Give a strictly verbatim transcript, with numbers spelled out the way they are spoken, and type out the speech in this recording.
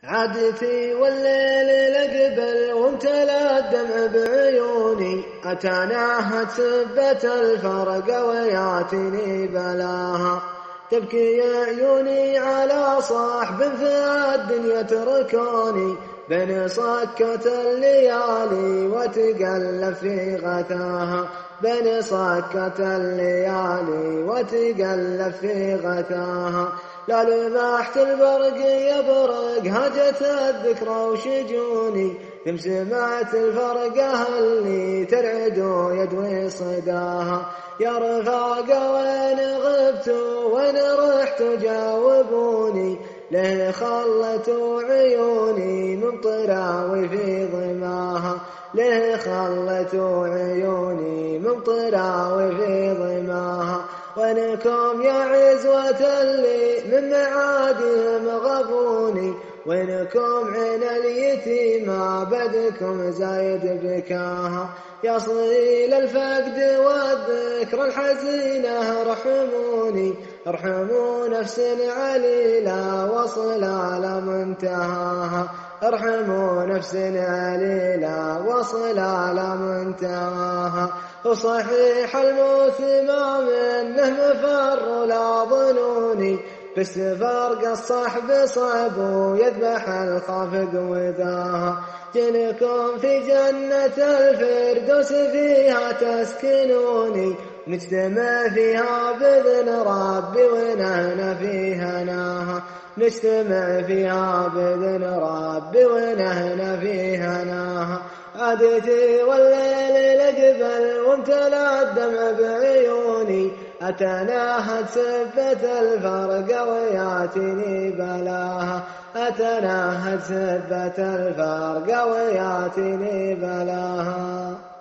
عادتي والليل لقبل وامتلى الدمع بعيوني، أتناهت سبة الفرق وياتني بلاها. تبكي عيوني على صاحب في الدنيا تركوني، بين صكة الليالي وتقلب في غثاها، بين صكة الليالي وتقلب في غثاها. لا لمحت البرق يبرق هجت الذكرى وشجوني، ثم سمعت الفرقة اللي ترعد يدوي صداها. يا رفاقة وين غبتوا وين رحتوا جاوبوني، ليه خلتوا عيوني من طراوي في ظماها، ليه خلتوا عيوني من طراوي في ظماها. وينكم يا عزوة اللي من معادهم غبوني، وينكم عين اليتيمة بدكم زايد بكاها. يا صيل الفقد والذكر الحزينة ارحموني، ارحموا نفس عليلة وصل على منتهاها، ارحموا نفس عليلة وصل على منتهاها. وصحيح الموت ما منه مفر لا ظنوني، بس فرق الصحب صعب ويذبح الخافق وذاها. جنكم في جنة الفردوس فيها تسكنوني، نجتمع فيها بإذن ربي ونحن فيها ناها، نجتمع فيها بإذن ربي ونحن فيها ناها. عادتي والليل لقبل وامتلى الدمع بعيوني، أتناهت سبة الفرق وياتني بلاها، أتناهت سبة الفرق وياتني بلاها.